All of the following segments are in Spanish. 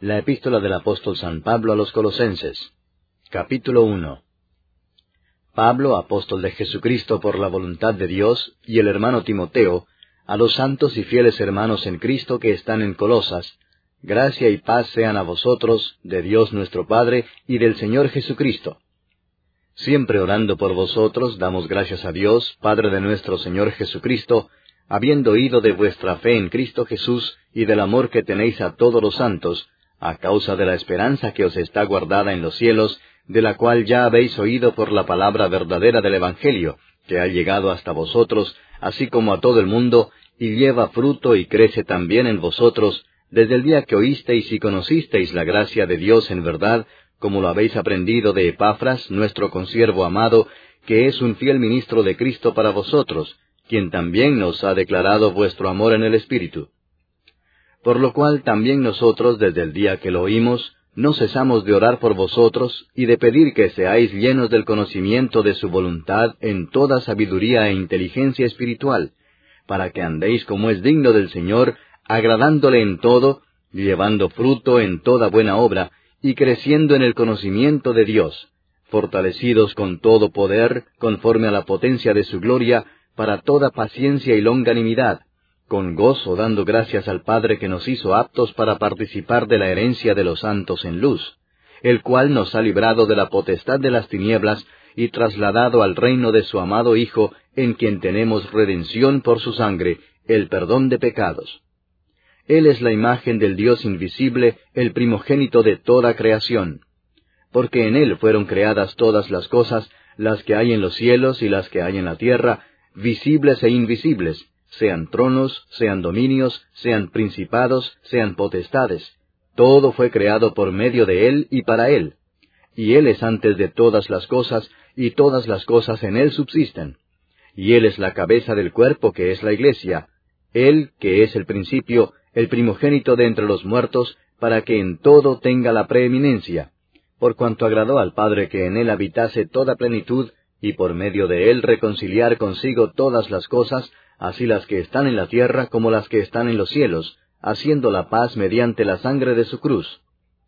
La epístola del apóstol San Pablo a los Colosenses. Capítulo 1. Pablo, apóstol de Jesucristo por la voluntad de Dios, y el hermano Timoteo, a los santos y fieles hermanos en Cristo que están en Colosas, gracia y paz sean a vosotros, de Dios nuestro Padre, y del Señor Jesucristo. Siempre orando por vosotros, damos gracias a Dios, Padre de nuestro Señor Jesucristo, habiendo oído de vuestra fe en Cristo Jesús, y del amor que tenéis a todos los santos, a causa de la esperanza que os está guardada en los cielos, de la cual ya habéis oído por la palabra verdadera del Evangelio, que ha llegado hasta vosotros, así como a todo el mundo, y lleva fruto y crece también en vosotros, desde el día que oísteis y conocisteis la gracia de Dios en verdad, como lo habéis aprendido de Epafras, nuestro consiervo amado, que es un fiel ministro de Cristo para vosotros, quien también nos ha declarado vuestro amor en el Espíritu. Por lo cual también nosotros, desde el día que lo oímos, no cesamos de orar por vosotros, y de pedir que seáis llenos del conocimiento de su voluntad en toda sabiduría e inteligencia espiritual, para que andéis como es digno del Señor, agradándole en todo, llevando fruto en toda buena obra, y creciendo en el conocimiento de Dios, fortalecidos con todo poder, conforme a la potencia de su gloria, para toda paciencia y longanimidad, con gozo dando gracias al Padre que nos hizo aptos para participar de la herencia de los santos en luz, el cual nos ha librado de la potestad de las tinieblas y trasladado al reino de su amado Hijo, en quien tenemos redención por su sangre, el perdón de pecados. Él es la imagen del Dios invisible, el primogénito de toda creación, porque en Él fueron creadas todas las cosas, las que hay en los cielos y las que hay en la tierra, visibles e invisibles, sean tronos, sean dominios, sean principados, sean potestades. Todo fue creado por medio de Él y para Él. Y Él es antes de todas las cosas, y todas las cosas en Él subsisten. Y Él es la cabeza del cuerpo que es la Iglesia. Él, que es el principio, el primogénito de entre los muertos, para que en todo tenga la preeminencia, por cuanto agradó al Padre que en Él habitase toda plenitud, y por medio de Él reconciliar consigo todas las cosas, así las que están en la tierra como las que están en los cielos, haciendo la paz mediante la sangre de su cruz.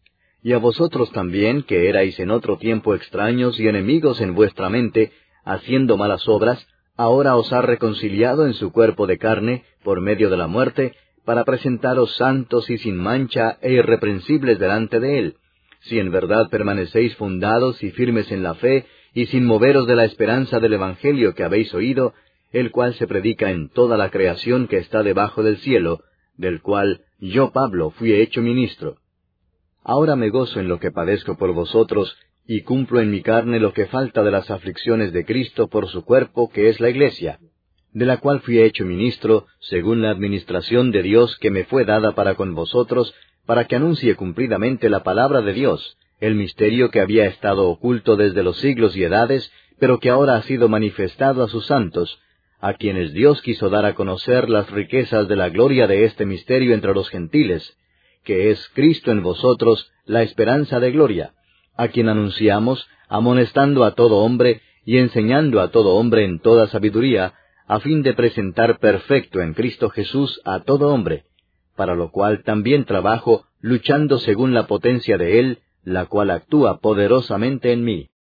Y a vosotros también, que erais en otro tiempo extraños y enemigos en vuestra mente, haciendo malas obras, ahora os ha reconciliado en su cuerpo de carne, por medio de la muerte, para presentaros santos y sin mancha e irreprensibles delante de Él, si en verdad permanecéis fundados y firmes en la fe, y sin moveros de la esperanza del Evangelio que habéis oído, el cual se predica en toda la creación que está debajo del cielo, del cual yo, Pablo, fui hecho ministro. Ahora me gozo en lo que padezco por vosotros, y cumplo en mi carne lo que falta de las aflicciones de Cristo por su cuerpo, que es la Iglesia, de la cual fui hecho ministro, según la administración de Dios que me fue dada para con vosotros, para que anuncie cumplidamente la palabra de Dios, el misterio que había estado oculto desde los siglos y edades, pero que ahora ha sido manifestado a sus santos, a quienes Dios quiso dar a conocer las riquezas de la gloria de este misterio entre los gentiles, que es Cristo en vosotros, la esperanza de gloria, a quien anunciamos, amonestando a todo hombre y enseñando a todo hombre en toda sabiduría, a fin de presentar perfecto en Cristo Jesús a todo hombre, para lo cual también trabajo, luchando según la potencia de Él, la cual actúa poderosamente en mí.